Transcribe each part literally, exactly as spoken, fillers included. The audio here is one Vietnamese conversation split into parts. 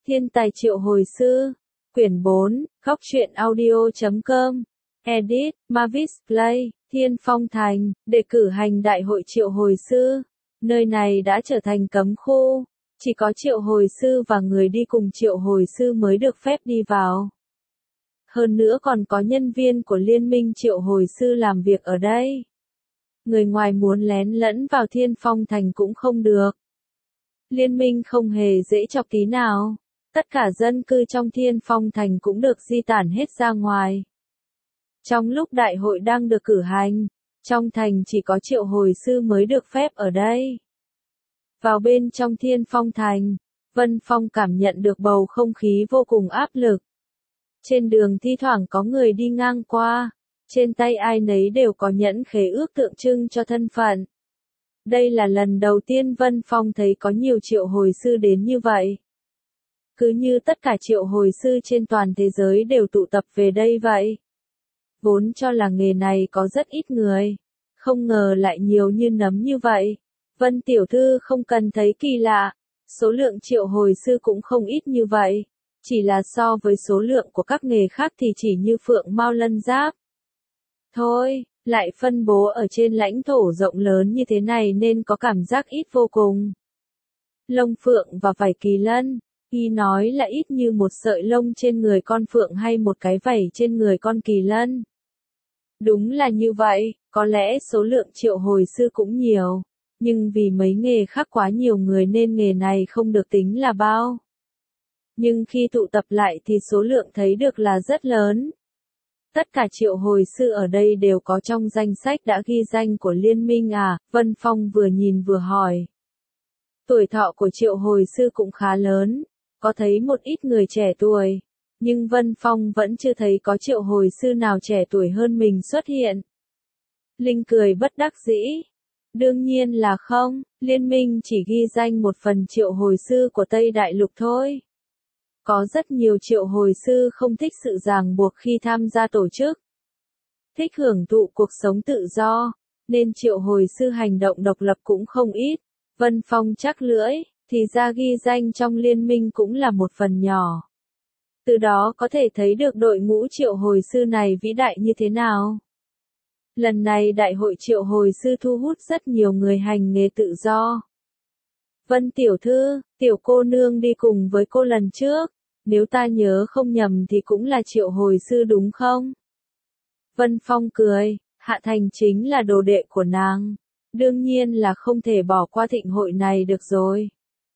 Thiên tài triệu hồi sư. Quyển bốn, góc truyện audio chấm com. Edit, Mavis Play, Thiên Phong Thành, để cử hành đại hội triệu hồi sư. Nơi này đã trở thành cấm khu. Chỉ có triệu hồi sư và người đi cùng triệu hồi sư mới được phép đi vào. Hơn nữa còn có nhân viên của Liên minh triệu hồi sư làm việc ở đây. Người ngoài muốn lén lẫn vào Thiên Phong Thành cũng không được. Liên minh không hề dễ chọc tí nào. Tất cả dân cư trong Thiên Phong Thành cũng được di tản hết ra ngoài. Trong lúc đại hội đang được cử hành, trong thành chỉ có triệu hồi sư mới được phép ở đây. Vào bên trong Thiên Phong Thành, Vân Phong cảm nhận được bầu không khí vô cùng áp lực. Trên đường thi thoảng có người đi ngang qua, trên tay ai nấy đều có nhẫn khế ước tượng trưng cho thân phận. Đây là lần đầu tiên Vân Phong thấy có nhiều triệu hồi sư đến như vậy. Cứ như tất cả triệu hồi sư trên toàn thế giới đều tụ tập về đây vậy. Vốn cho là nghề này có rất ít người, không ngờ lại nhiều như nấm như vậy. Vân tiểu thư không cần thấy kỳ lạ, số lượng triệu hồi sư cũng không ít như vậy, chỉ là so với số lượng của các nghề khác thì chỉ như phượng mao lân giáp. Thôi, lại phân bố ở trên lãnh thổ rộng lớn như thế này nên có cảm giác ít vô cùng. Lông phượng và vảy kỳ lân, y nói là ít như một sợi lông trên người con phượng hay một cái vảy trên người con kỳ lân. Đúng là như vậy, có lẽ số lượng triệu hồi sư cũng nhiều, nhưng vì mấy nghề khác quá nhiều người nên nghề này không được tính là bao. Nhưng khi tụ tập lại thì số lượng thấy được là rất lớn. Tất cả triệu hồi sư ở đây đều có trong danh sách đã ghi danh của liên minh à, Vân Phong vừa nhìn vừa hỏi. Tuổi thọ của triệu hồi sư cũng khá lớn, có thấy một ít người trẻ tuổi, nhưng Vân Phong vẫn chưa thấy có triệu hồi sư nào trẻ tuổi hơn mình xuất hiện. Linh cười bất đắc dĩ. Đương nhiên là không, liên minh chỉ ghi danh một phần triệu hồi sư của Tây Đại Lục thôi. Có rất nhiều triệu hồi sư không thích sự ràng buộc khi tham gia tổ chức. Thích hưởng thụ cuộc sống tự do, nên triệu hồi sư hành động độc lập cũng không ít. Vân Phong chắc lưỡi, thì ra ghi danh trong liên minh cũng là một phần nhỏ. Từ đó có thể thấy được đội ngũ triệu hồi sư này vĩ đại như thế nào. Lần này đại hội triệu hồi sư thu hút rất nhiều người hành nghề tự do. Vân tiểu thư, tiểu cô nương đi cùng với cô lần trước, nếu ta nhớ không nhầm thì cũng là triệu hồi sư đúng không? Vân Phong cười, Hạ Thành chính là đồ đệ của nàng, đương nhiên là không thể bỏ qua thịnh hội này được rồi.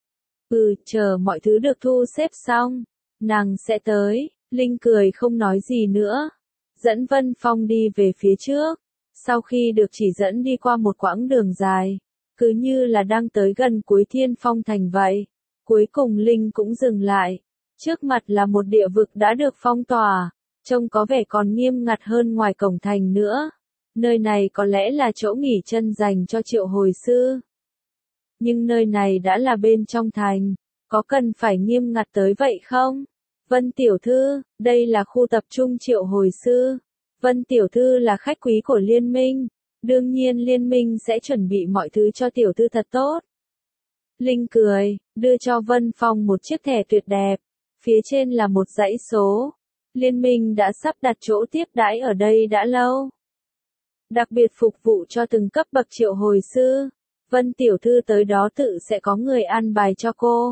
Ừ, chờ mọi thứ được thu xếp xong, nàng sẽ tới. Linh cười không nói gì nữa, dẫn Vân Phong đi về phía trước. Sau khi được chỉ dẫn đi qua một quãng đường dài, cứ như là đang tới gần cuối Thiên Phong Thành vậy, cuối cùng Linh cũng dừng lại. Trước mặt là một địa vực đã được phong tỏa, trông có vẻ còn nghiêm ngặt hơn ngoài cổng thành nữa. Nơi này có lẽ là chỗ nghỉ chân dành cho triệu hồi sư. Nhưng nơi này đã là bên trong thành, có cần phải nghiêm ngặt tới vậy không? Vân tiểu thư, đây là khu tập trung triệu hồi sư. Vân tiểu thư là khách quý của liên minh, đương nhiên liên minh sẽ chuẩn bị mọi thứ cho tiểu thư thật tốt. Linh cười, đưa cho Vân Phong một chiếc thẻ tuyệt đẹp, phía trên là một dãy số. Liên minh đã sắp đặt chỗ tiếp đãi ở đây đã lâu. Đặc biệt phục vụ cho từng cấp bậc triệu hồi sư. Vân tiểu thư tới đó tự sẽ có người an bài cho cô.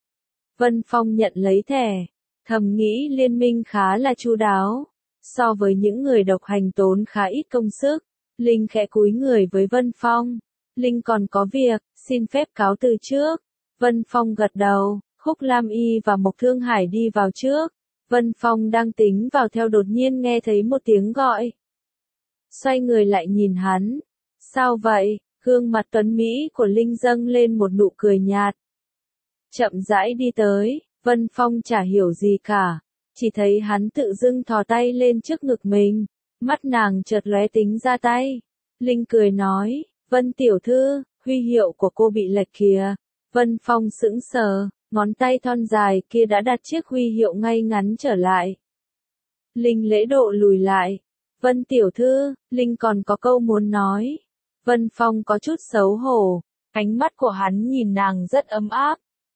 Vân Phong nhận lấy thẻ, thầm nghĩ liên minh khá là chu đáo. So với những người độc hành tốn khá ít công sức, Linh khẽ cúi người với Vân Phong. Linh còn có việc, xin phép cáo từ trước. Vân Phong gật đầu, Khúc Lam Y và Mộc Thương Hải đi vào trước. Vân Phong đang tính vào theo đột nhiên nghe thấy một tiếng gọi. Xoay người lại nhìn hắn. Sao vậy? Gương mặt tuấn Mỹ của Linh dâng lên một nụ cười nhạt. Chậm rãi đi tới, Vân Phong chả hiểu gì cả. Chỉ thấy hắn tự dưng thò tay lên trước ngực mình, mắt nàng chợt lóe tính ra tay. Linh cười nói, Vân tiểu thư, huy hiệu của cô bị lệch kìa. Vân Phong sững sờ, ngón tay thon dài kia đã đặt chiếc huy hiệu ngay ngắn trở lại. Linh lễ độ lùi lại. Vân tiểu thư, Linh còn có câu muốn nói. Vân Phong có chút xấu hổ, ánh mắt của hắn nhìn nàng rất ấm áp,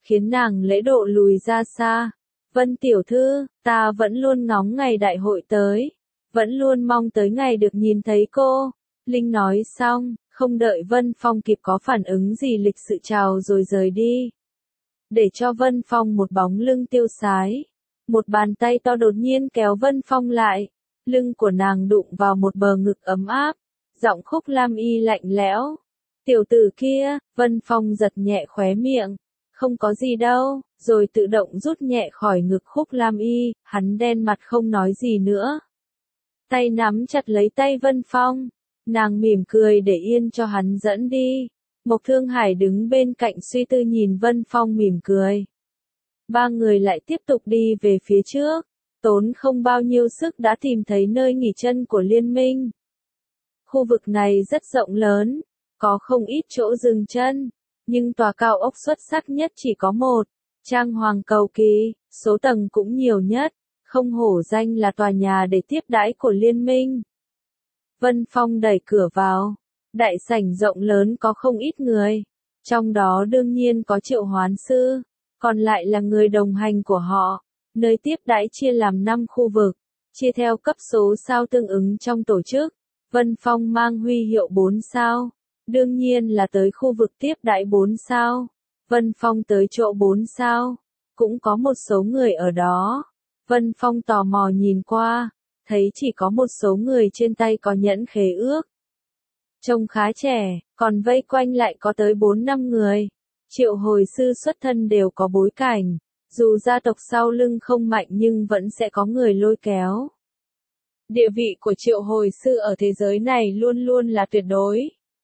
khiến nàng lễ độ lùi ra xa. Vân tiểu thư, ta vẫn luôn ngóng ngày đại hội tới, vẫn luôn mong tới ngày được nhìn thấy cô. Linh nói xong, không đợi Vân Phong kịp có phản ứng gì lịch sự chào rồi rời đi. Để cho Vân Phong một bóng lưng tiêu sái. Một bàn tay to đột nhiên kéo Vân Phong lại, lưng của nàng đụng vào một bờ ngực ấm áp, giọng Khúc Lam Y lạnh lẽo. Tiểu tử kia, Vân Phong giật nhẹ khóe miệng, không có gì đâu, rồi tự động rút nhẹ khỏi ngực Khúc Lam Y, hắn đen mặt không nói gì nữa. Tay nắm chặt lấy tay Vân Phong, nàng mỉm cười để yên cho hắn dẫn đi. Mộc Thương Hải đứng bên cạnh suy tư nhìn Vân Phong mỉm cười. Ba người lại tiếp tục đi về phía trước, tốn không bao nhiêu sức đã tìm thấy nơi nghỉ chân của liên minh. Khu vực này rất rộng lớn, có không ít chỗ dừng chân, nhưng tòa cao ốc xuất sắc nhất chỉ có một, trang hoàng cầu kỳ, số tầng cũng nhiều nhất, không hổ danh là tòa nhà để tiếp đãi của liên minh. Vân Phong đẩy cửa vào, đại sảnh rộng lớn có không ít người, trong đó đương nhiên có Triệu Hoán Sư, còn lại là người đồng hành của họ. Nơi tiếp đãi chia làm năm khu vực, chia theo cấp số sao tương ứng trong tổ chức. Vân Phong mang huy hiệu bốn sao, đương nhiên là tới khu vực tiếp đãi bốn sao. Vân Phong tới chỗ bốn sao, cũng có một số người ở đó. Vân Phong tò mò nhìn qua, thấy chỉ có một số người trên tay có nhẫn khế ước. Trông khá trẻ, còn vây quanh lại có tới bốn năm người. Triệu hồi sư xuất thân đều có bối cảnh, dù gia tộc sau lưng không mạnh nhưng vẫn sẽ có người lôi kéo. Địa vị của triệu hồi sư ở thế giới này luôn luôn là tuyệt đối.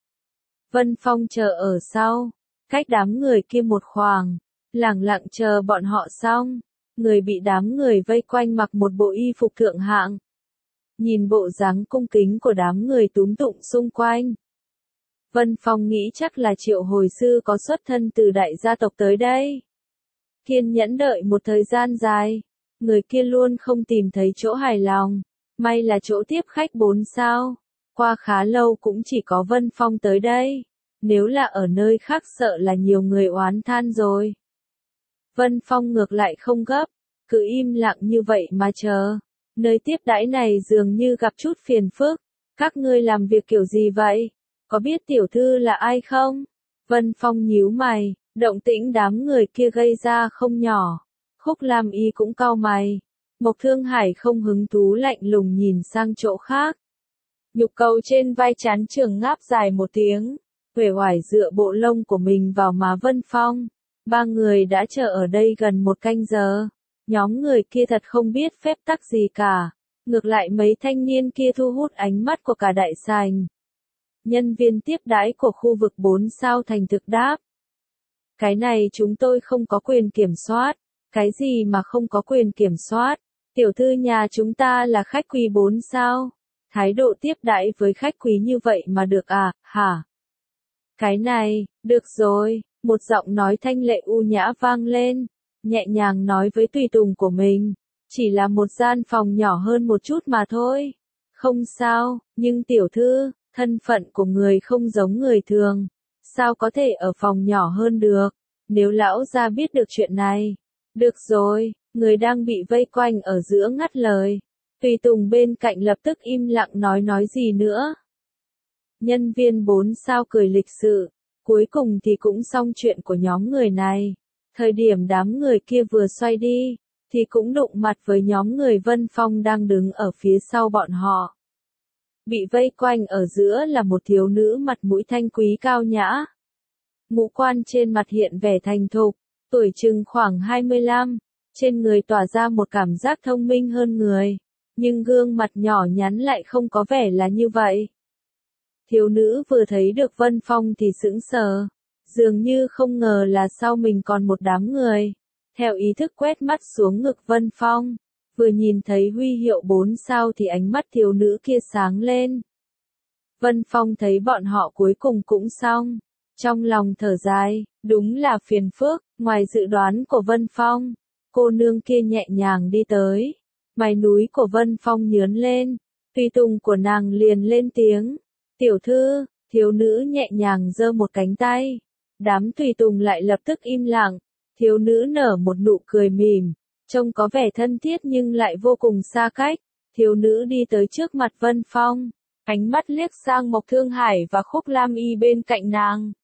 Vân Phong chờ ở sau, cách đám người kia một khoảng, lẳng lặng chờ bọn họ xong. Người bị đám người vây quanh mặc một bộ y phục thượng hạng. Nhìn bộ dáng cung kính của đám người túm tụng xung quanh. Vân Phong nghĩ chắc là triệu hồi sư có xuất thân từ đại gia tộc tới đây. Kiên nhẫn đợi một thời gian dài, người kia luôn không tìm thấy chỗ hài lòng, may là chỗ tiếp khách bốn sao, qua khá lâu cũng chỉ có Vân Phong tới đây, nếu là ở nơi khác sợ là nhiều người oán than rồi. Vân Phong ngược lại không gấp, cứ im lặng như vậy mà chờ, nơi tiếp đãi này dường như gặp chút phiền phức, các ngươi làm việc kiểu gì vậy, có biết tiểu thư là ai không? Vân Phong nhíu mày. Động tĩnh đám người kia gây ra không nhỏ. Khúc Lam Y cũng cau mày. Mộc Thương Hải không hứng thú lạnh lùng nhìn sang chỗ khác. Nhục cầu trên vai chán trường ngáp dài một tiếng. Uể oải dựa bộ lông của mình vào má Vân Phong. Ba người đã chờ ở đây gần một canh giờ. Nhóm người kia thật không biết phép tắc gì cả. Ngược lại mấy thanh niên kia thu hút ánh mắt của cả đại sảnh. Nhân viên tiếp đãi của khu vực bốn sao thành thực đáp. Cái này chúng tôi không có quyền kiểm soát. Cái gì mà không có quyền kiểm soát? Tiểu thư nhà chúng ta là khách quý bốn sao. Thái độ tiếp đãi với khách quý như vậy mà được à, hả? Cái này, được rồi, một giọng nói thanh lệ u nhã vang lên, nhẹ nhàng nói với tùy tùng của mình. Chỉ là một gian phòng nhỏ hơn một chút mà thôi. Không sao, nhưng tiểu thư, thân phận của người không giống người thường. Sao có thể ở phòng nhỏ hơn được, nếu lão gia biết được chuyện này. Được rồi, người đang bị vây quanh ở giữa ngắt lời. Tùy tùng bên cạnh lập tức im lặng nói nói gì nữa. Nhân viên bốn sao cười lịch sự, cuối cùng thì cũng xong chuyện của nhóm người này. Thời điểm đám người kia vừa xoay đi, thì cũng đụng mặt với nhóm người Vân Phong đang đứng ở phía sau bọn họ. Bị vây quanh ở giữa là một thiếu nữ mặt mũi thanh quý cao nhã. Ngũ quan trên mặt hiện vẻ thành thục, tuổi chừng khoảng hai mươi lăm, trên người tỏa ra một cảm giác thông minh hơn người, nhưng gương mặt nhỏ nhắn lại không có vẻ là như vậy. Thiếu nữ vừa thấy được Vân Phong thì sững sờ, dường như không ngờ là sau mình còn một đám người. Theo ý thức quét mắt xuống ngực Vân Phong, vừa nhìn thấy huy hiệu bốn sao thì ánh mắt thiếu nữ kia sáng lên. Vân Phong thấy bọn họ cuối cùng cũng xong, trong lòng thở dài, đúng là phiền phức, ngoài dự đoán của Vân Phong, cô nương kia nhẹ nhàng đi tới, mày núi của Vân Phong nhướn lên, tùy tùng của nàng liền lên tiếng, tiểu thư, thiếu nữ nhẹ nhàng giơ một cánh tay, đám tùy tùng lại lập tức im lặng, Thiếu nữ nở một nụ cười mỉm, trông có vẻ thân thiết nhưng lại vô cùng xa cách. Thiếu nữ đi tới trước mặt Vân Phong, ánh mắt liếc sang Mộc Thương Hải và Khúc Lam Y bên cạnh nàng.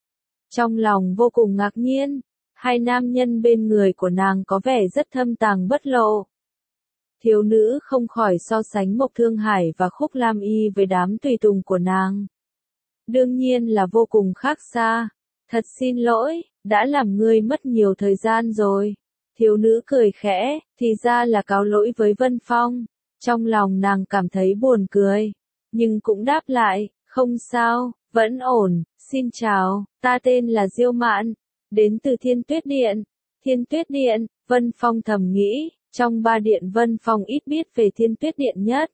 Trong lòng vô cùng ngạc nhiên, hai nam nhân bên người của nàng có vẻ rất thâm tàng bất lộ. Thiếu nữ không khỏi so sánh Mộc Thương Hải và Khúc Lam Y với đám tùy tùng của nàng. Đương nhiên là vô cùng khác xa. Thật xin lỗi, đã làm ngươi mất nhiều thời gian rồi. Thiếu nữ cười khẽ, thì ra là cáo lỗi với Vân Phong. Trong lòng nàng cảm thấy buồn cười, nhưng cũng đáp lại, không sao, vẫn ổn, xin chào, ta tên là Diêu Mạn, đến từ Thiên Tuyết Điện. Thiên Tuyết Điện, Vân Phong thầm nghĩ, trong ba điện Vân Phong ít biết về Thiên Tuyết Điện nhất.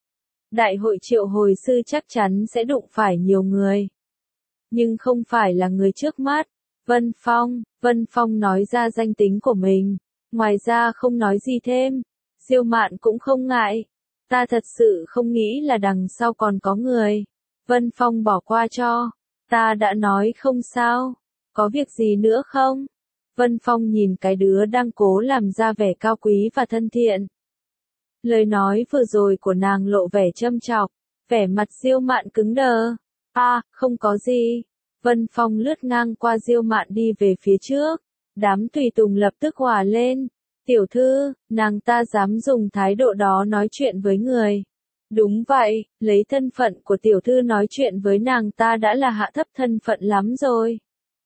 Đại hội triệu hồi sư chắc chắn sẽ đụng phải nhiều người. Nhưng không phải là người trước mắt. Vân Phong, Vân Phong nói ra danh tính của mình, ngoài ra không nói gì thêm. Diêu Mạn cũng không ngại. Ta thật sự không nghĩ là đằng sau còn có người. Vân Phong bỏ qua cho. Ta đã nói không sao. Có việc gì nữa không? Vân Phong nhìn cái đứa đang cố làm ra vẻ cao quý và thân thiện. Lời nói vừa rồi của nàng lộ vẻ châm chọc. Vẻ mặt Diêu Mạn cứng đờ. À, không có gì. Vân Phong lướt ngang qua Diêu Mạn đi về phía trước. Đám tùy tùng lập tức hòa lên. Tiểu thư, nàng ta dám dùng thái độ đó nói chuyện với người. Đúng vậy, lấy thân phận của tiểu thư nói chuyện với nàng ta đã là hạ thấp thân phận lắm rồi.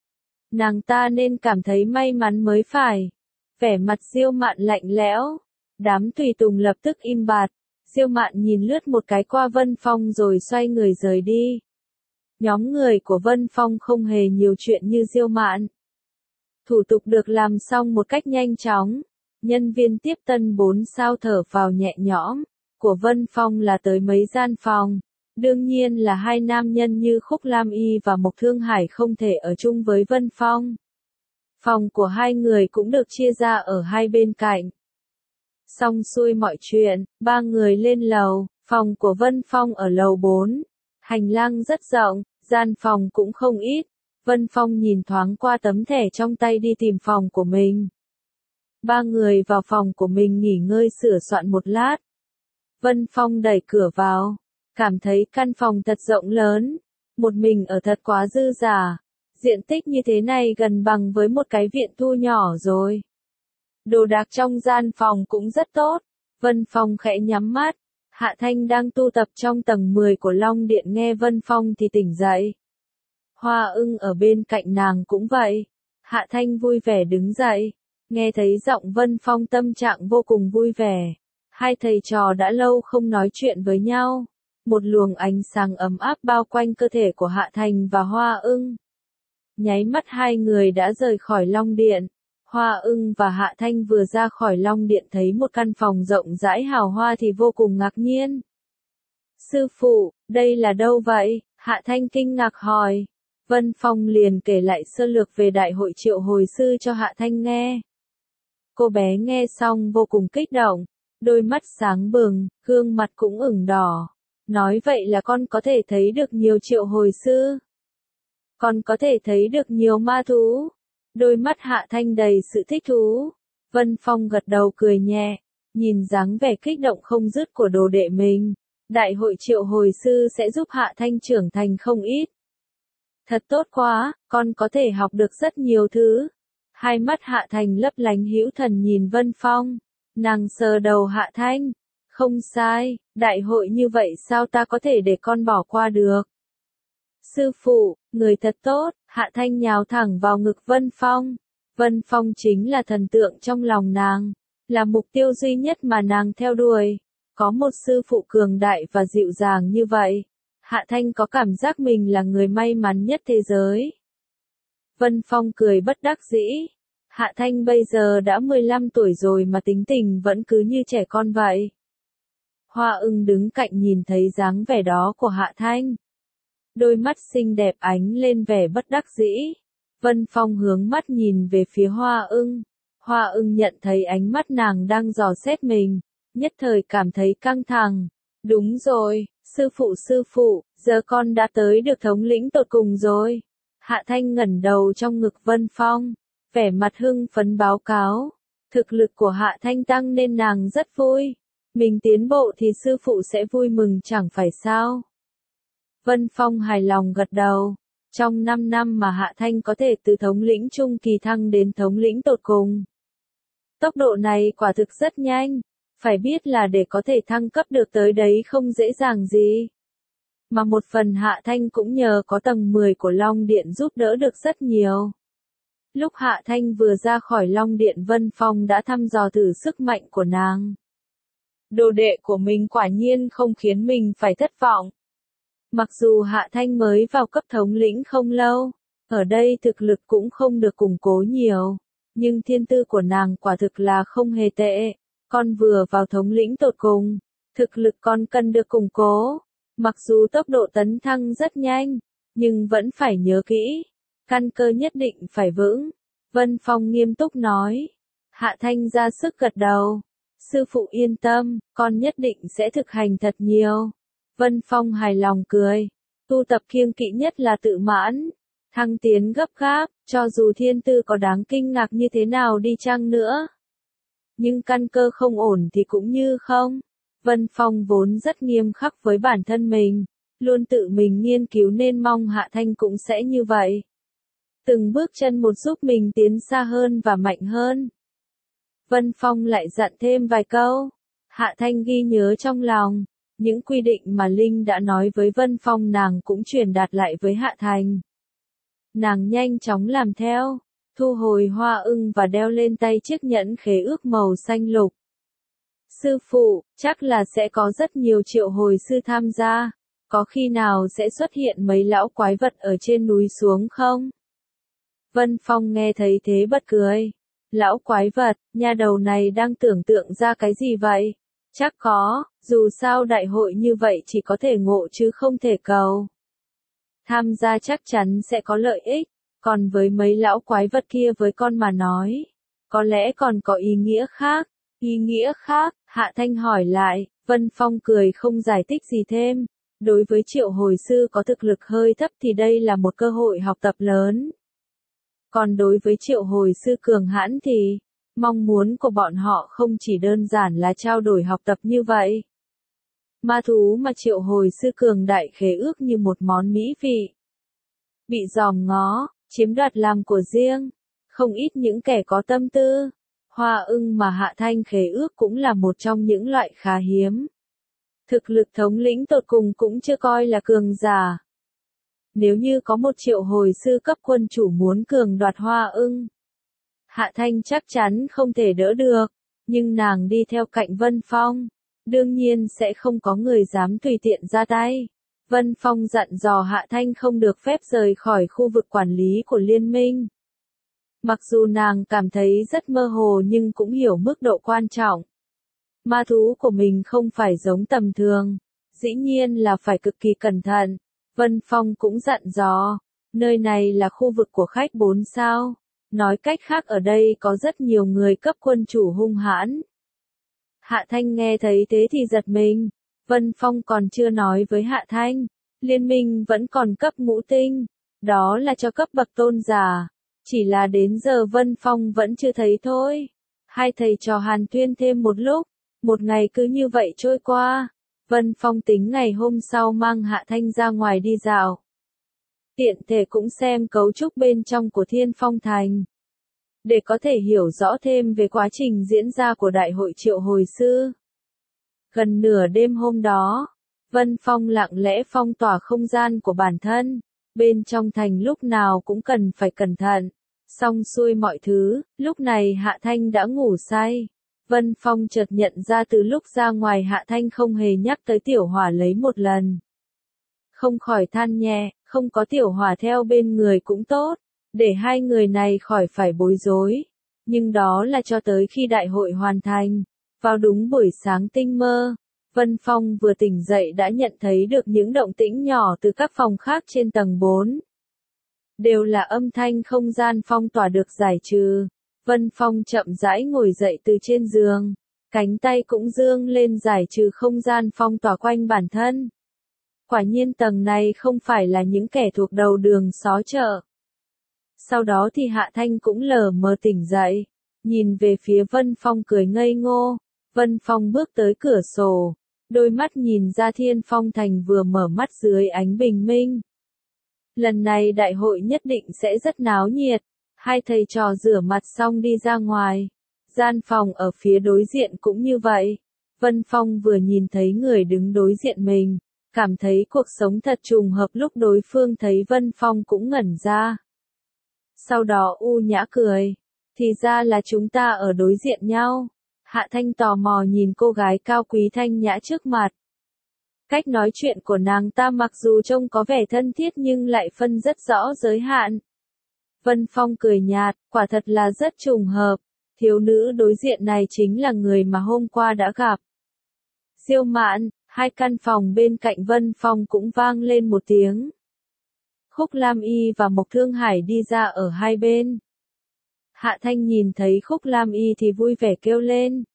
Nàng ta nên cảm thấy may mắn mới phải. Vẻ mặt Diêu Mạn lạnh lẽo. Đám tùy tùng lập tức im bặt. Diêu Mạn nhìn lướt một cái qua Vân Phong rồi xoay người rời đi. Nhóm người của Vân Phong không hề nhiều chuyện như Diêu Mạn. Thủ tục được làm xong một cách nhanh chóng. Nhân viên tiếp tân bốn sao thở vào nhẹ nhõm. Của Vân Phong là tới mấy gian phòng. Đương nhiên là hai nam nhân như Khúc Lam Y và Mộc Thương Hải không thể ở chung với Vân Phong. Phòng của hai người cũng được chia ra ở hai bên cạnh. Xong xuôi mọi chuyện, ba người lên lầu. Phòng của Vân Phong ở lầu bốn. Hành lang rất rộng, gian phòng cũng không ít. Vân Phong nhìn thoáng qua tấm thẻ trong tay đi tìm phòng của mình. Ba người vào phòng của mình nghỉ ngơi sửa soạn một lát. Vân Phong đẩy cửa vào, cảm thấy căn phòng thật rộng lớn, một mình ở thật quá dư dả. Diện tích như thế này gần bằng với một cái viện thu nhỏ rồi. Đồ đạc trong gian phòng cũng rất tốt. Vân Phong khẽ nhắm mắt. Hạ Thanh đang tu tập trong tầng mười của Long Điện nghe Vân Phong thì tỉnh dậy. Hoa Ưng ở bên cạnh nàng cũng vậy. Hạ Thanh vui vẻ đứng dậy. Nghe thấy giọng Vân Phong tâm trạng vô cùng vui vẻ. Hai thầy trò đã lâu không nói chuyện với nhau. Một luồng ánh sáng ấm áp bao quanh cơ thể của Hạ Thanh và Hoa Ưng. Nháy mắt hai người đã rời khỏi Long Điện. Hoa Ưng và Hạ Thanh vừa ra khỏi Long Điện thấy một căn phòng rộng rãi hào hoa thì vô cùng ngạc nhiên. Sư phụ, đây là đâu vậy? Hạ Thanh kinh ngạc hỏi. Vân Phong liền kể lại sơ lược về đại hội triệu hồi sư cho Hạ Thanh nghe. Cô bé nghe xong vô cùng kích động, đôi mắt sáng bừng, gương mặt cũng ửng đỏ. Nói vậy là con có thể thấy được nhiều triệu hồi sư. Con có thể thấy được nhiều ma thú. Đôi mắt Hạ Thanh đầy sự thích thú. Vân Phong gật đầu cười nhẹ, nhìn dáng vẻ kích động không dứt của đồ đệ mình. Đại hội triệu hồi sư sẽ giúp Hạ Thanh trưởng thành không ít. Thật tốt quá, con có thể học được rất nhiều thứ. Hai mắt Hạ Thanh lấp lánh hữu thần nhìn Vân Phong. Nàng sờ đầu Hạ Thanh. Không sai, đại hội như vậy sao ta có thể để con bỏ qua được. Sư phụ, người thật tốt. Hạ Thanh nhào thẳng vào ngực Vân Phong. Vân Phong chính là thần tượng trong lòng nàng, là mục tiêu duy nhất mà nàng theo đuổi. Có một sư phụ cường đại và dịu dàng như vậy, Hạ Thanh có cảm giác mình là người may mắn nhất thế giới. Vân Phong cười bất đắc dĩ. Hạ Thanh bây giờ đã mười lăm tuổi rồi mà tính tình vẫn cứ như trẻ con vậy. Hoa Ưng đứng cạnh nhìn thấy dáng vẻ đó của Hạ Thanh. Đôi mắt xinh đẹp ánh lên vẻ bất đắc dĩ. Vân Phong hướng mắt nhìn về phía Hoa Ưng. Hoa Ưng nhận thấy ánh mắt nàng đang dò xét mình, nhất thời cảm thấy căng thẳng. Đúng rồi, sư phụ sư phụ, giờ con đã tới được thống lĩnh tột cùng rồi. Hạ Thanh ngẩng đầu trong ngực Vân Phong. vẻ mặt hưng phấn báo cáo. Thực lực của Hạ Thanh tăng nên nàng rất vui. Mình tiến bộ thì sư phụ sẽ vui mừng chẳng phải sao. Vân Phong hài lòng gật đầu. Trong năm năm mà Hạ Thanh có thể từ thống lĩnh trung kỳ thăng đến thống lĩnh tột cùng. Tốc độ này quả thực rất nhanh. Phải biết là để có thể thăng cấp được tới đấy không dễ dàng gì. Mà một phần Hạ Thanh cũng nhờ có tầng mười của Long Điện giúp đỡ được rất nhiều. Lúc Hạ Thanh vừa ra khỏi Long Điện, Vân Phong đã thăm dò thử sức mạnh của nàng. Đồ đệ của mình quả nhiên không khiến mình phải thất vọng. Mặc dù Hạ Thanh mới vào cấp thống lĩnh không lâu, ở đây thực lực cũng không được củng cố nhiều, nhưng thiên tư của nàng quả thực là không hề tệ. Con vừa vào thống lĩnh tột cùng, thực lực con cần được củng cố. Mặc dù tốc độ tấn thăng rất nhanh, nhưng vẫn phải nhớ kỹ, căn cơ nhất định phải vững. Vân Phong nghiêm túc nói. Hạ Thanh ra sức gật đầu. Sư phụ yên tâm, con nhất định sẽ thực hành thật nhiều. Vân Phong hài lòng cười. Tu tập kiêng kỵ nhất là tự mãn. Thăng tiến gấp gáp, cho dù thiên tư có đáng kinh ngạc như thế nào đi chăng nữa. Nhưng căn cơ không ổn thì cũng như không. Vân Phong vốn rất nghiêm khắc với bản thân mình, luôn tự mình nghiên cứu nên mong Hạ Thanh cũng sẽ như vậy. Từng bước chân một giúp mình tiến xa hơn và mạnh hơn. Vân Phong lại dặn thêm vài câu. Hạ Thanh ghi nhớ trong lòng. Những quy định mà Linh đã nói với Vân Phong nàng cũng truyền đạt lại với Hạ Thanh. Nàng nhanh chóng làm theo, thu hồi hoa ưng và đeo lên tay chiếc nhẫn khế ước màu xanh lục. Sư phụ, chắc là sẽ có rất nhiều triệu hồi sư tham gia. Có khi nào sẽ xuất hiện mấy lão quái vật ở trên núi xuống không? Vân Phong nghe thấy thế bật cười. Lão quái vật, nhà đầu này đang tưởng tượng ra cái gì vậy? Chắc có, dù sao đại hội như vậy chỉ có thể ngộ chứ không thể cầu. Tham gia chắc chắn sẽ có lợi ích, còn với mấy lão quái vật kia với con mà nói, có lẽ còn có ý nghĩa khác. Ý nghĩa khác, Hạ Thanh hỏi lại, Vân Phong cười không giải thích gì thêm. Đối với triệu hồi sư có thực lực hơi thấp thì đây là một cơ hội học tập lớn. Còn đối với triệu hồi sư cường hãn thì, mong muốn của bọn họ không chỉ đơn giản là trao đổi học tập như vậy. Ma thú mà triệu hồi sư cường đại khế ước như một món mỹ vị. Bị dòm ngó, chiếm đoạt làm của riêng, không ít những kẻ có tâm tư. Hoa ưng mà Hạ Thanh khế ước cũng là một trong những loại khá hiếm. Thực lực thống lĩnh tột cùng cũng chưa coi là cường giả. Nếu như có một triệu hồi sư cấp quân chủ muốn cường đoạt hoa ưng, Hạ Thanh chắc chắn không thể đỡ được, nhưng nàng đi theo cạnh Vân Phong, đương nhiên sẽ không có người dám tùy tiện ra tay. Vân Phong dặn dò Hạ Thanh không được phép rời khỏi khu vực quản lý của liên minh. Mặc dù nàng cảm thấy rất mơ hồ nhưng cũng hiểu mức độ quan trọng. Ma thú của mình không phải giống tầm thường, dĩ nhiên là phải cực kỳ cẩn thận. Vân Phong cũng dặn dò, nơi này là khu vực của khách bốn sao, nói cách khác ở đây có rất nhiều người cấp quân chủ hung hãn. Hạ Thanh nghe thấy thế thì giật mình, Vân Phong còn chưa nói với Hạ Thanh, liên minh vẫn còn cấp ngũ tinh, đó là cho cấp bậc tôn giả. Chỉ là đến giờ Vân Phong vẫn chưa thấy thôi. Hai thầy trò hàn tuyên thêm một lúc, một ngày cứ như vậy trôi qua. Vân Phong tính ngày hôm sau mang Hạ Thanh ra ngoài đi dạo. Tiện thể cũng xem cấu trúc bên trong của Thiên Phong Thành. Để có thể hiểu rõ thêm về quá trình diễn ra của Đại hội triệu hồi sư. Gần nửa đêm hôm đó, Vân Phong lặng lẽ phong tỏa không gian của bản thân. Bên trong thành lúc nào cũng cần phải cẩn thận. Xong xuôi mọi thứ, lúc này Hạ Thanh đã ngủ say. Vân Phong chợt nhận ra từ lúc ra ngoài Hạ Thanh không hề nhắc tới Tiểu Hỏa lấy một lần. Không khỏi than nhẹ, không có Tiểu Hỏa theo bên người cũng tốt, để hai người này khỏi phải bối rối. Nhưng đó là cho tới khi đại hội hoàn thành. Vào đúng buổi sáng tinh mơ, Vân Phong vừa tỉnh dậy đã nhận thấy được những động tĩnh nhỏ từ các phòng khác trên tầng bốn. Đều là âm thanh không gian phong tỏa được giải trừ. Vân Phong chậm rãi ngồi dậy từ trên giường, cánh tay cũng dương lên giải trừ không gian phong tỏa quanh bản thân. Quả nhiên tầng này không phải là những kẻ thuộc đầu đường xó chợ. Sau đó thì Hạ Thanh cũng lờ mờ tỉnh dậy, nhìn về phía Vân Phong cười ngây ngô. Vân Phong bước tới cửa sổ, đôi mắt nhìn ra Thiên Phong Thành vừa mở mắt dưới ánh bình minh. Lần này đại hội nhất định sẽ rất náo nhiệt. Hai thầy trò rửa mặt xong đi ra ngoài. Gian phòng ở phía đối diện cũng như vậy. Vân Phong vừa nhìn thấy người đứng đối diện mình, cảm thấy cuộc sống thật trùng hợp, lúc đối phương thấy Vân Phong cũng ngẩn ra. Sau đó u nhã cười. Thì ra là chúng ta ở đối diện nhau. Hạ Thanh tò mò nhìn cô gái cao quý thanh nhã trước mặt. Cách nói chuyện của nàng ta mặc dù trông có vẻ thân thiết nhưng lại phân rất rõ giới hạn. Vân Phong cười nhạt, quả thật là rất trùng hợp. Thiếu nữ đối diện này chính là người mà hôm qua đã gặp. Diêu Mạn. Hai căn phòng bên cạnh Vân Phong cũng vang lên một tiếng. Khúc Lam Y và Mộc Thương Hải đi ra ở hai bên. Hạ Thanh nhìn thấy Khúc Lam Y thì vui vẻ kêu lên.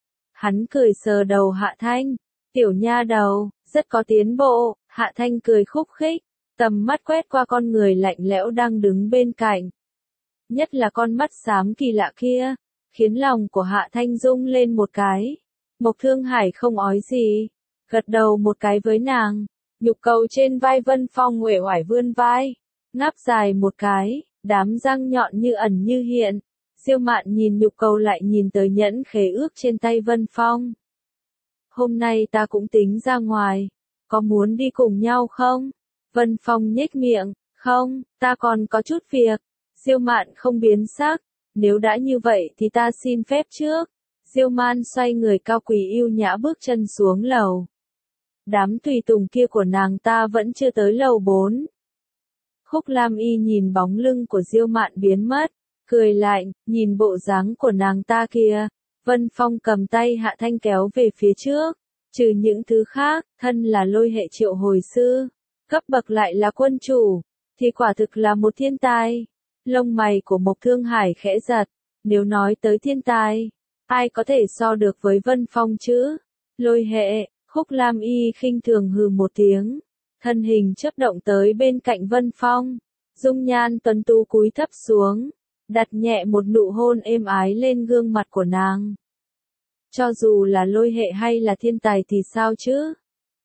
Hắn cười sờ đầu Hạ Thanh. Tiểu nha đầu, rất có tiến bộ. Hạ Thanh cười khúc khích, tầm mắt quét qua con người lạnh lẽo đang đứng bên cạnh. Nhất là con mắt xám kỳ lạ kia, khiến lòng của Hạ Thanh rung lên một cái. Mộc Thương Hải không ói gì, gật đầu một cái với nàng. Nhục cầu trên vai Vân Phong uể oải vươn vai, ngáp dài một cái, đám răng nhọn như ẩn như hiện. Diêu Mạn nhìn nhục cầu lại nhìn tới nhẫn khế ước trên tay Vân Phong. Hôm nay ta cũng tính ra ngoài, có muốn đi cùng nhau không? Vân Phong nhếch miệng, không, ta còn có chút việc. Diêu Mạn không biến sắc, nếu đã như vậy thì ta xin phép trước. Diêu Mạn xoay người cao quý yêu nhã bước chân xuống lầu. Đám tùy tùng kia của nàng ta vẫn chưa tới lầu bốn. Khúc Lam Y nhìn bóng lưng của Diêu Mạn biến mất, cười lạnh, nhìn bộ dáng của nàng ta kia. Vân Phong cầm tay Hạ Thanh kéo về phía trước. Trừ những thứ khác, thân là lôi hệ triệu hồi sư, cấp bậc lại là quân chủ, thì quả thực là một thiên tài. Lông mày của Mộc Thương Hải khẽ giật, nếu nói tới thiên tài, ai có thể so được với Vân Phong chứ? Lôi hệ. Khúc Lam Y khinh thường hừ một tiếng, thân hình chớp động tới bên cạnh Vân Phong, dung nhan tuấn tú cúi thấp xuống, đặt nhẹ một nụ hôn êm ái lên gương mặt của nàng. Cho dù là lôi hệ hay là thiên tài thì sao chứ?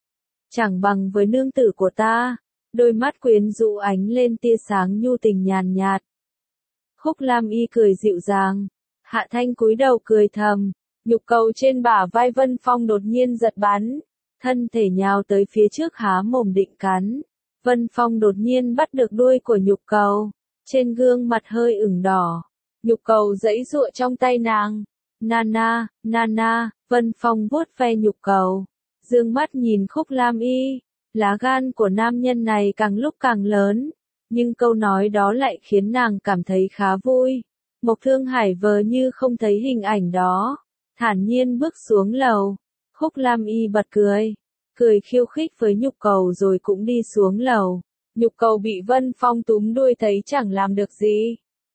Chẳng bằng với nương tử của ta. Đôi mắt quyến rũ ánh lên tia sáng nhu tình nhàn nhạt. Khúc Lam Y cười dịu dàng. Hạ Thanh cúi đầu cười thầm. Nhục cầu trên bả vai Vân Phong đột nhiên giật bắn, thân thể nhào tới phía trước há mồm định cắn. Vân Phong đột nhiên bắt được đuôi của nhục cầu, trên gương mặt hơi ửng đỏ. Nhục cầu giãy giụa trong tay nàng. Nana, Nana, Vân Phong vuốt ve nhục cầu, dương mắt nhìn Khúc Lam Y. Lá gan của nam nhân này càng lúc càng lớn, nhưng câu nói đó lại khiến nàng cảm thấy khá vui. Mộc Thương Hải vờ như không thấy hình ảnh đó, thản nhiên bước xuống lầu. Khúc Lam Y bật cười, cười khiêu khích với nhục cầu rồi cũng đi xuống lầu. Nhục cầu bị Vân Phong túm đuôi thấy chẳng làm được gì.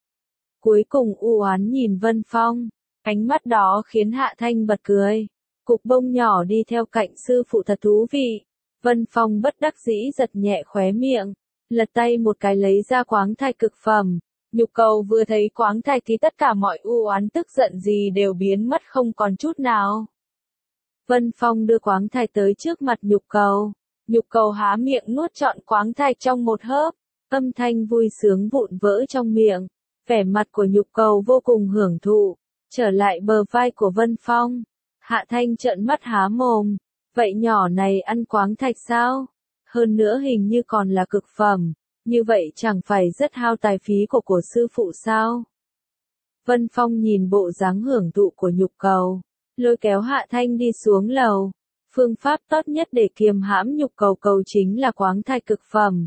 Cuối cùng u oán nhìn Vân Phong, ánh mắt đó khiến Hạ Thanh bật cười. Cục bông nhỏ đi theo cạnh sư phụ thật thú vị. Vân Phong bất đắc dĩ giật nhẹ khóe miệng, lật tay một cái lấy ra quáng thạch cực phẩm. Nhục cầu vừa thấy quáng thạch thì tất cả mọi u oán tức giận gì đều biến mất không còn chút nào. Vân Phong đưa quáng thạch tới trước mặt nhục cầu. Nhục cầu há miệng nuốt trọn quáng thạch trong một hớp, âm thanh vui sướng vụn vỡ trong miệng. Vẻ mặt của nhục cầu vô cùng hưởng thụ, trở lại bờ vai của Vân Phong. Hạ Thanh trợn mắt há mồm, vậy nhỏ này ăn quáng thạch sao? Hơn nữa hình như còn là cực phẩm, như vậy chẳng phải rất hao tài phí của của sư phụ sao? Vân Phong nhìn bộ dáng hưởng thụ của nhục cầu, lôi kéo Hạ Thanh đi xuống lầu. Phương pháp tốt nhất để kiềm hãm nhục cầu cầu chính là quáng thạch cực phẩm.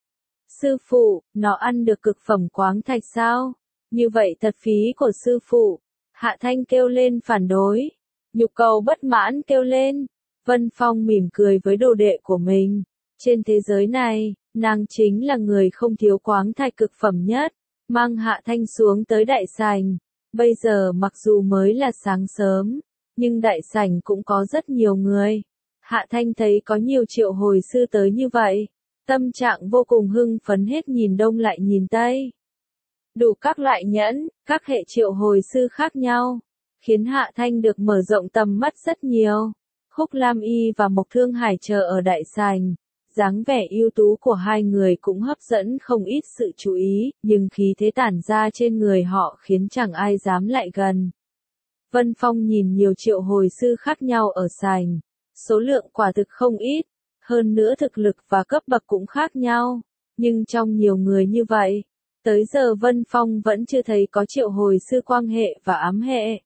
Sư phụ, nó ăn được cực phẩm quáng thạch sao? Như vậy thật phí của sư phụ. Hạ Thanh kêu lên phản đối. Nhục cầu bất mãn kêu lên. Vân Phong mỉm cười với đồ đệ của mình. Trên thế giới này, nàng chính là người không thiếu quáng thạch cực phẩm nhất. Mang Hạ Thanh xuống tới đại sảnh. Bây giờ mặc dù mới là sáng sớm, nhưng đại sảnh cũng có rất nhiều người. Hạ Thanh thấy có nhiều triệu hồi sư tới như vậy, tâm trạng vô cùng hưng phấn, hết nhìn đông lại nhìn tây. đủ các loại nhẫn, các hệ triệu hồi sư khác nhau, khiến Hạ Thanh được mở rộng tầm mắt rất nhiều. Khúc Lam Y và Mộc Thương Hải chờ ở đại sảnh, dáng vẻ ưu tú của hai người cũng hấp dẫn không ít sự chú ý, nhưng khí thế tản ra trên người họ khiến chẳng ai dám lại gần. Vân Phong nhìn nhiều triệu hồi sư khác nhau ở sảnh, số lượng quả thực không ít, hơn nữa thực lực và cấp bậc cũng khác nhau, nhưng trong nhiều người như vậy, tới giờ Vân Phong vẫn chưa thấy có triệu hồi sư quang hệ và ám hệ.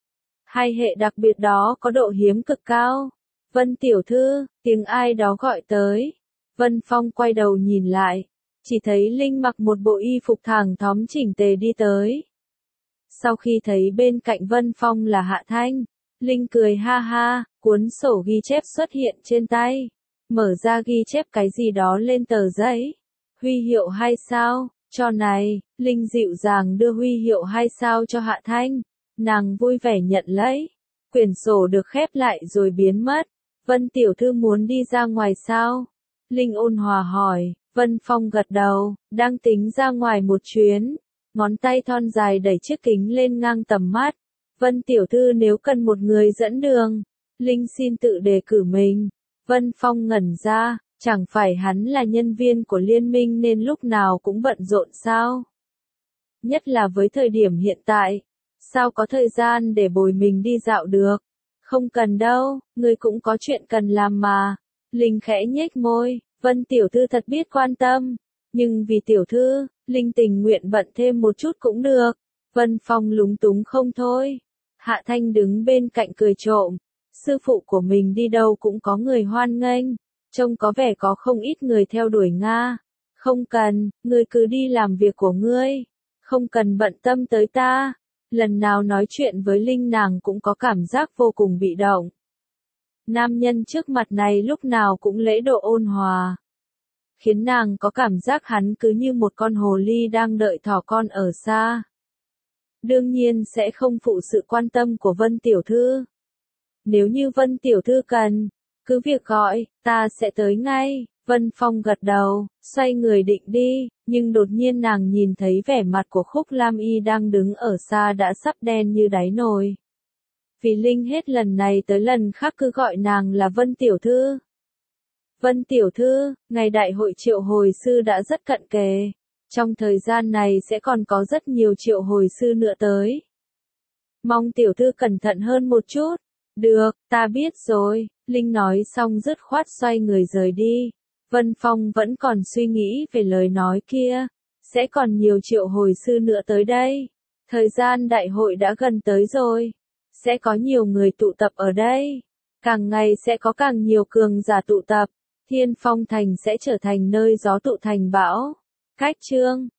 Hai hệ đặc biệt đó có độ hiếm cực cao. Vân tiểu thư, tiếng ai đó gọi tới. Vân Phong quay đầu nhìn lại, chỉ thấy Linh mặc một bộ y phục thẳng thóm chỉnh tề đi tới. Sau khi thấy bên cạnh Vân Phong là Hạ Thanh, Linh cười ha ha, cuốn sổ ghi chép xuất hiện trên tay. Mở ra ghi chép cái gì đó lên tờ giấy. Huy hiệu hay sao? Cho này, Linh dịu dàng đưa huy hiệu hai sao cho Hạ Thanh. Nàng vui vẻ nhận lấy. Quyển sổ được khép lại rồi biến mất. Vân tiểu thư muốn đi ra ngoài sao? Linh ôn hòa hỏi. Vân Phong gật đầu, đang tính ra ngoài một chuyến. Ngón tay thon dài đẩy chiếc kính lên ngang tầm mắt. Vân tiểu thư nếu cần một người dẫn đường, Linh xin tự đề cử mình. Vân Phong ngẩn ra, chẳng phải hắn là nhân viên của liên minh nên lúc nào cũng bận rộn sao? Nhất là với thời điểm hiện tại, sao có thời gian để bồi mình đi dạo được? Không cần đâu, người cũng có chuyện cần làm mà. Linh khẽ nhếch môi, Vân tiểu thư thật biết quan tâm, nhưng vì tiểu thư, Linh tình nguyện bận thêm một chút cũng được. Vân Phong lúng túng không thôi. Hạ Thanh đứng bên cạnh cười trộm, sư phụ của mình đi đâu cũng có người hoan nghênh, trông có vẻ có không ít người theo đuổi Nga. Không cần, ngươi cứ đi làm việc của ngươi, không cần bận tâm tới ta. Lần nào nói chuyện với Linh nàng cũng có cảm giác vô cùng bị động. Nam nhân trước mặt này lúc nào cũng lễ độ ôn hòa, khiến nàng có cảm giác hắn cứ như một con hồ ly đang đợi thỏ con ở xa. Đương nhiên sẽ không phụ sự quan tâm của Vân tiểu thư. Nếu như Vân tiểu thư cần, cứ việc gọi, ta sẽ tới ngay. Vân Phong gật đầu, xoay người định đi, nhưng đột nhiên nàng nhìn thấy vẻ mặt của Khúc Lam Y đang đứng ở xa đã sắp đen như đáy nồi. Vì Linh hết lần này tới lần khác cứ gọi nàng là Vân tiểu thư. Vân tiểu thư, ngày đại hội triệu hồi sư đã rất cận kề. Trong thời gian này sẽ còn có rất nhiều triệu hồi sư nữa tới. Mong tiểu thư cẩn thận hơn một chút. Được, ta biết rồi. Linh nói xong dứt khoát xoay người rời đi. Vân Phong vẫn còn suy nghĩ về lời nói kia. Sẽ còn nhiều triệu hồi sư nữa tới đây. Thời gian đại hội đã gần tới rồi. Sẽ có nhiều người tụ tập ở đây. Càng ngày sẽ có càng nhiều cường giả tụ tập. Thiên Phong Thành sẽ trở thành nơi gió tụ thành bão. Cách chương